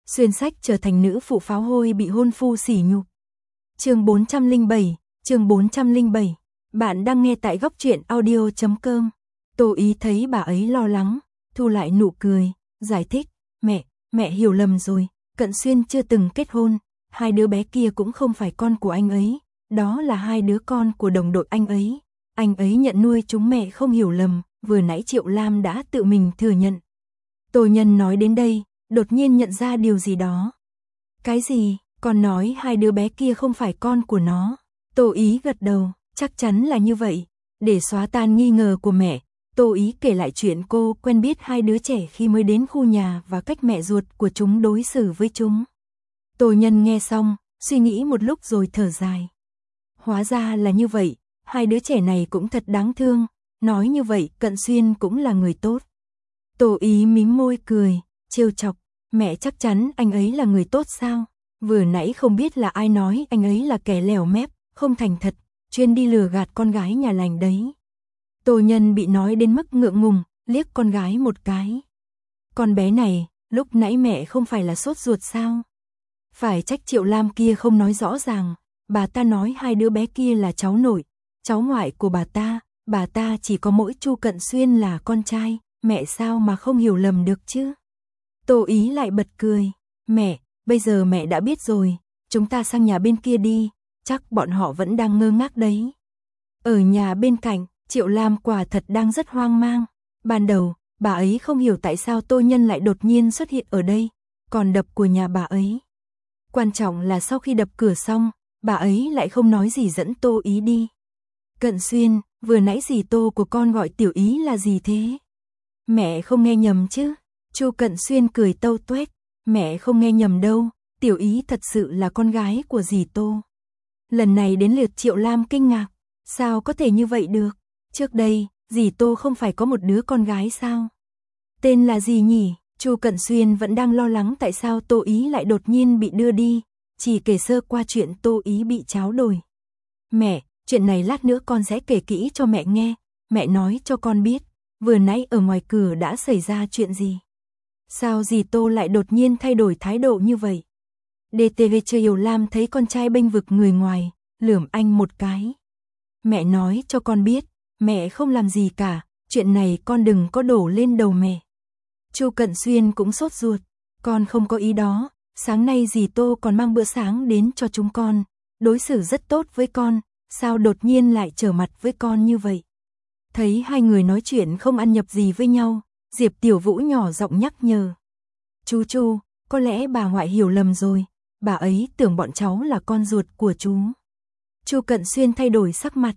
xuyên sách trở thành nữ phụ pháo hôi bị hôn phu sỉ nhục. Chương 407. Bạn đang nghe tại góc truyện audio.com. Tô Ý thấy bà ấy lo lắng, thu lại nụ cười, giải thích, mẹ hiểu lầm rồi, Cận Xuyên chưa từng kết hôn, hai đứa bé kia cũng không phải con của anh ấy, đó là hai đứa con của đồng đội anh ấy nhận nuôi chúng, mẹ không hiểu lầm, vừa nãy Triệu Lam đã tự mình thừa nhận. Tô Nhân nói đến đây, đột nhiên nhận ra điều gì đó. Cái gì? Con nói hai đứa bé kia không phải con của nó. Tô Ý gật đầu, chắc chắn là như vậy. Để xóa tan nghi ngờ của mẹ, Tô Ý kể lại chuyện cô quen biết hai đứa trẻ khi mới đến khu nhà và cách mẹ ruột của chúng đối xử với chúng. Tô Nhân nghe xong, suy nghĩ một lúc rồi thở dài. Hóa ra là như vậy, hai đứa trẻ này cũng thật đáng thương, nói như vậy Cận Xuyên cũng là người tốt. Tô Ý mím môi cười, trêu chọc, mẹ chắc chắn anh ấy là người tốt sao? Vừa nãy không biết là ai nói anh ấy là kẻ lèo mép, không thành thật, chuyên đi lừa gạt con gái nhà lành đấy. Tô Nhân bị nói đến mức ngượng ngùng, liếc con gái một cái. Con bé này, lúc nãy mẹ không phải là sốt ruột sao? Phải trách Triệu Lam kia không nói rõ ràng, bà ta nói hai đứa bé kia là cháu nội, cháu ngoại của bà ta chỉ có mỗi Chu Cận Xuyên là con trai, mẹ sao mà không hiểu lầm được chứ? Tô Ý lại bật cười, mẹ, bây giờ mẹ đã biết rồi, chúng ta sang nhà bên kia đi, chắc bọn họ vẫn đang ngơ ngác đấy. Ở nhà bên cạnh, Triệu Lam quả thật đang rất hoang mang, ban đầu, bà ấy không hiểu tại sao Tô Nhân lại đột nhiên xuất hiện ở đây, còn đập của nhà bà ấy. Quan trọng là sau khi đập cửa xong, bà ấy lại không nói gì dẫn Tô Ý đi. Cận Xuyên, vừa nãy dì Tô của con gọi Tiểu Ý là gì thế? Mẹ không nghe nhầm chứ? Chu Cận Xuyên cười tâu tuét, mẹ không nghe nhầm đâu, Tiểu Ý thật sự là con gái của dì Tô. Lần này đến lượt Triệu Lam kinh ngạc, sao có thể như vậy được? Trước đây, dì Tô không phải có một đứa con gái sao? Tên là gì nhỉ? Chu Cận Xuyên vẫn đang lo lắng tại sao Tô Ý lại đột nhiên bị đưa đi, chỉ kể sơ qua chuyện Tô Ý bị tráo đổi. Mẹ, chuyện này lát nữa con sẽ kể kỹ cho mẹ nghe, mẹ nói cho con biết, vừa nãy ở ngoài cửa đã xảy ra chuyện gì? Sao dì Tô lại đột nhiên thay đổi thái độ như vậy? DTV Triệu Lam thấy con trai bênh vực người ngoài, lườm anh một cái. Mẹ nói cho con biết, mẹ không làm gì cả, chuyện này con đừng có đổ lên đầu mẹ. Chu Cận Xuyên cũng sốt ruột, con không có ý đó, sáng nay dì Tô còn mang bữa sáng đến cho chúng con, đối xử rất tốt với con, sao đột nhiên lại trở mặt với con như vậy? Thấy hai người nói chuyện không ăn nhập gì với nhau, Diệp Tiểu Vũ nhỏ giọng nhắc nhở. Chú, có lẽ bà ngoại hiểu lầm rồi, bà ấy tưởng bọn cháu là con ruột của chú. Chu Cận Xuyên thay đổi sắc mặt,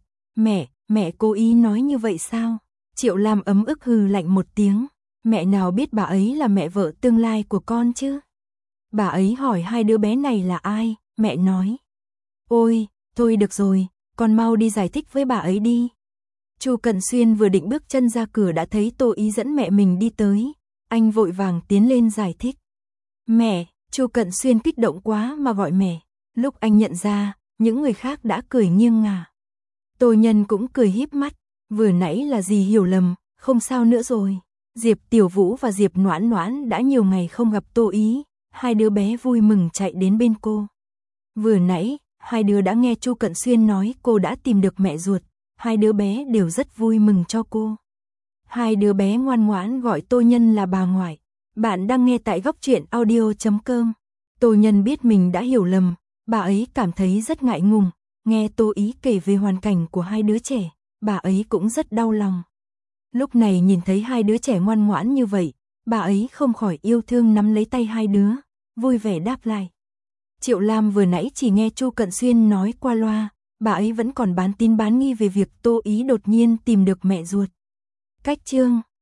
mẹ cố ý nói như vậy sao? Triệu Lam ấm ức hừ lạnh một tiếng, mẹ nào biết bà ấy là mẹ vợ tương lai của con chứ? Bà ấy hỏi hai đứa bé này là ai, mẹ nói. Ôi, thôi được rồi, con mau đi giải thích với bà ấy đi. Chu Cận Xuyên vừa định bước chân ra cửa đã thấy Tô Ý dẫn mẹ mình đi tới, anh vội vàng tiến lên giải thích. Mẹ, Chu Cận Xuyên kích động quá mà gọi mẹ, lúc anh nhận ra, những người khác đã cười nghiêng ngả. Tô Nhân cũng cười híp mắt, vừa nãy là gì hiểu lầm, không sao nữa rồi. Diệp Tiểu Vũ và Diệp Noãn Noãn đã nhiều ngày không gặp Tô Ý, hai đứa bé vui mừng chạy đến bên cô. Vừa nãy, hai đứa đã nghe Chu Cận Xuyên nói cô đã tìm được mẹ ruột, hai đứa bé đều rất vui mừng cho cô. Hai đứa bé ngoan ngoãn gọi Tô Nhân là bà ngoại. Bạn đang nghe tại góc truyện audio.com. Tô Nhân biết mình đã hiểu lầm, bà ấy cảm thấy rất ngại ngùng, nghe Tô Ý kể về hoàn cảnh của hai đứa trẻ, bà ấy cũng rất đau lòng. Lúc này nhìn thấy hai đứa trẻ ngoan ngoãn như vậy, bà ấy không khỏi yêu thương nắm lấy tay hai đứa, vui vẻ đáp lại. Triệu Lam vừa nãy chỉ nghe Chu Cận Xuyên nói qua loa, bà ấy vẫn còn bán tín bán nghi về việc Tô Ý đột nhiên tìm được mẹ ruột. Cách chương